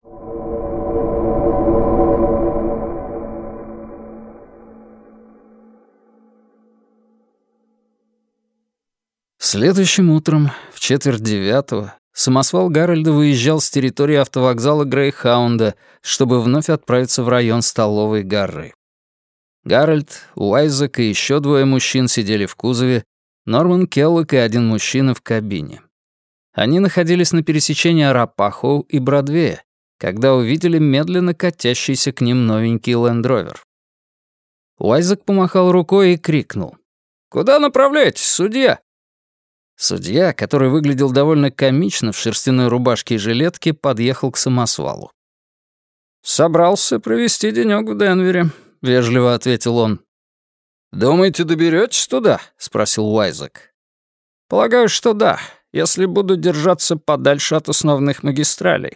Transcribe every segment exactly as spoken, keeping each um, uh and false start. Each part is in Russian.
Следующим утром, в четверть девятого, самосвал Гарольда выезжал с территории автовокзала Грейхаунда, чтобы вновь отправиться в район Столовой горы. Гарольд, Уайзек и еще двое мужчин сидели в кузове, Норман Келлок и один мужчина в кабине. Они находились на пересечении Арапахоу и Бродвея, когда увидели медленно катящийся к ним новенький Лэнд-Ровер. Уайзек помахал рукой и крикнул: «Куда направляетесь, судья?» Судья, который выглядел довольно комично в шерстяной рубашке и жилетке, подъехал к самосвалу. «Собрался провести денёк в Денвере», — вежливо ответил он. «Думаете, доберётесь туда?» — спросил Уайзек. «Полагаю, что да, если буду держаться подальше от основных магистралей».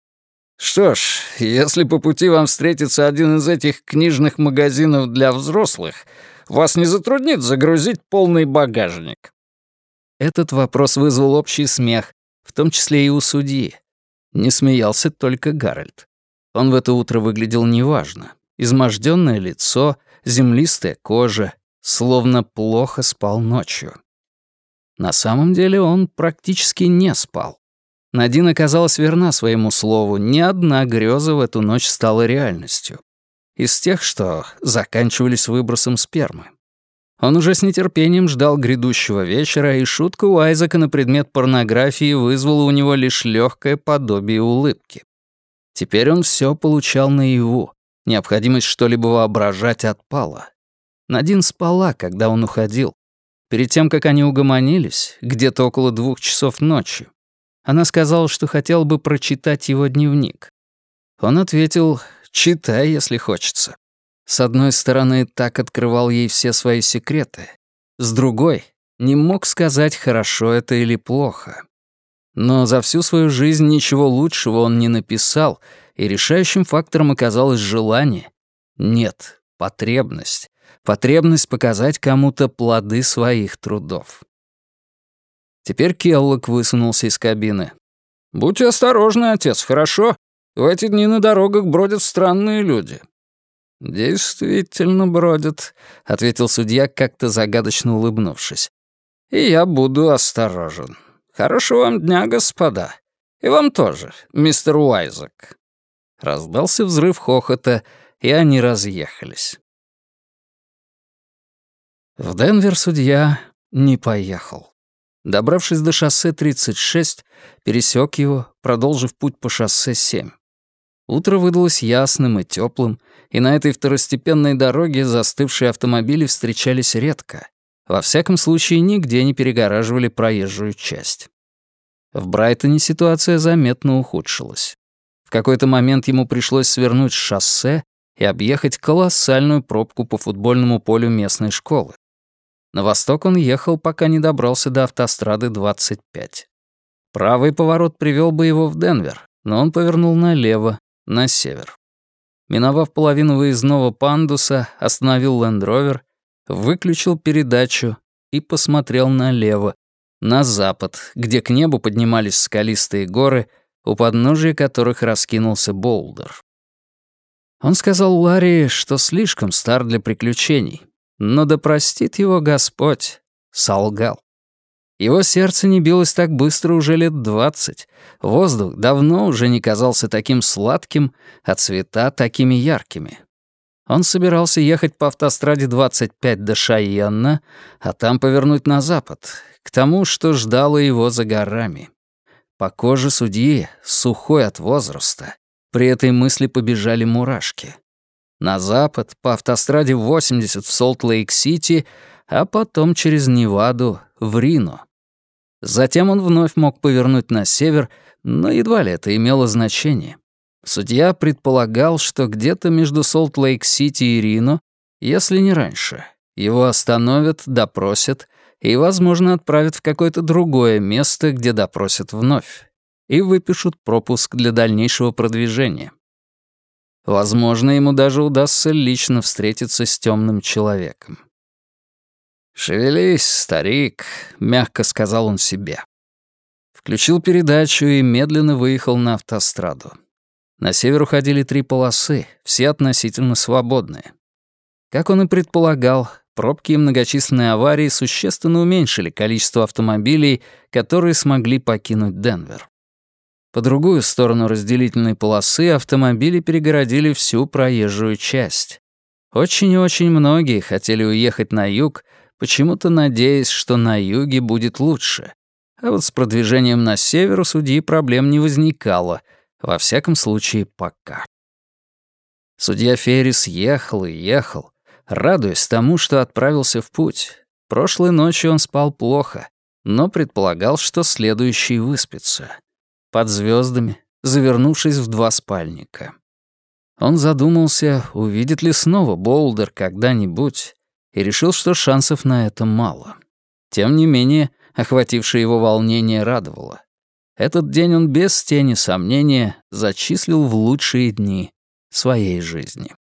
«Что ж, если по пути вам встретится один из этих книжных магазинов для взрослых, вас не затруднит загрузить полный багажник». Этот вопрос вызвал общий смех, в том числе и у судьи. Не смеялся только Гарольд. Он в это утро выглядел неважно. Измождённое лицо, землистая кожа, словно плохо спал ночью. На самом деле он практически не спал. Надин оказалась верна своему слову, ни одна греза в эту ночь стала реальностью. Из тех, что заканчивались выбросом спермы. Он уже с нетерпением ждал грядущего вечера, и шутка Уайзека на предмет порнографии вызвала у него лишь легкое подобие улыбки. Теперь он все получал наяву. Необходимость что-либо воображать отпала. Надин спала, когда он уходил. Перед тем, как они угомонились, где-то около двух часов ночи, она сказала, что хотела бы прочитать его дневник. Он ответил: «Читай, если хочется». С одной стороны, так открывал ей все свои секреты. С другой, не мог сказать, хорошо это или плохо. Но за всю свою жизнь ничего лучшего он не написал, и решающим фактором оказалось желание. Нет, потребность. Потребность показать кому-то плоды своих трудов. Теперь Келлок высунулся из кабины. «Будьте осторожны, отец, хорошо? В эти дни на дорогах бродят странные люди». «Действительно бродят», — ответил судья, как-то загадочно улыбнувшись. «И я буду осторожен. Хорошего вам дня, господа. И вам тоже, мистер Уайзек». Раздался взрыв хохота, и они разъехались. В Денвер судья не поехал. Добравшись до шоссе тридцать шесть, пересек его, продолжив путь по шоссе семь. Утро выдалось ясным и теплым, и на этой второстепенной дороге застывшие автомобили встречались редко. Во всяком случае, нигде не перегораживали проезжую часть. В Брайтоне ситуация заметно ухудшилась. В какой-то момент ему пришлось свернуть с шоссе и объехать колоссальную пробку по футбольному полю местной школы. На восток он ехал, пока не добрался до автострады двадцать пять. Правый поворот привел бы его в Денвер, но он повернул налево, на север. Миновав половину выездного пандуса, остановил Лэнд-Ровер, выключил передачу и посмотрел налево, на запад, где к небу поднимались скалистые горы, у подножия которых раскинулся Боулдер. Он сказал Ларри, что слишком стар для приключений, но да простит его Господь, солгал. Его сердце не билось так быстро уже лет двадцать, воздух давно уже не казался таким сладким, а цвета такими яркими. Он собирался ехать по автостраде двадцать пять до Шайенна, а там повернуть на запад, к тому, что ждало его за горами. По коже судьи, сухой от возраста, при этой мысли побежали мурашки. На запад, по автостраде восемьдесят в Солт-Лейк-Сити, а потом через Неваду в Рино. Затем он вновь мог повернуть на север, но едва ли это имело значение. Судья предполагал, что где-то между Солт-Лейк-Сити и Рино, если не раньше, его остановят, допросят и, возможно, отправят в какое-то другое место, где допросят вновь, и выпишут пропуск для дальнейшего продвижения. Возможно, ему даже удастся лично встретиться с темным человеком. «Шевелись, старик», — мягко сказал он себе. Включил передачу и медленно выехал на автостраду. На север уходили три полосы, все относительно свободные. Как он и предполагал, пробки и многочисленные аварии существенно уменьшили количество автомобилей, которые смогли покинуть Денвер. По другую сторону разделительной полосы автомобили перегородили всю проезжую часть. Очень и очень многие хотели уехать на юг, почему-то надеясь, что на юге будет лучше. А вот с продвижением на север у судьи проблем не возникало, во всяком случае пока. Судья Феррис ехал и ехал, радуясь тому, что отправился в путь. Прошлой ночью он спал плохо, но предполагал, что следующий выспится. Под звездами, завернувшись в два спальника. Он задумался, увидит ли снова Боулдер когда-нибудь, и решил, что шансов на это мало. Тем не менее, охватившее его волнение радовало. Этот день он без тени сомнения зачислил в лучшие дни своей жизни.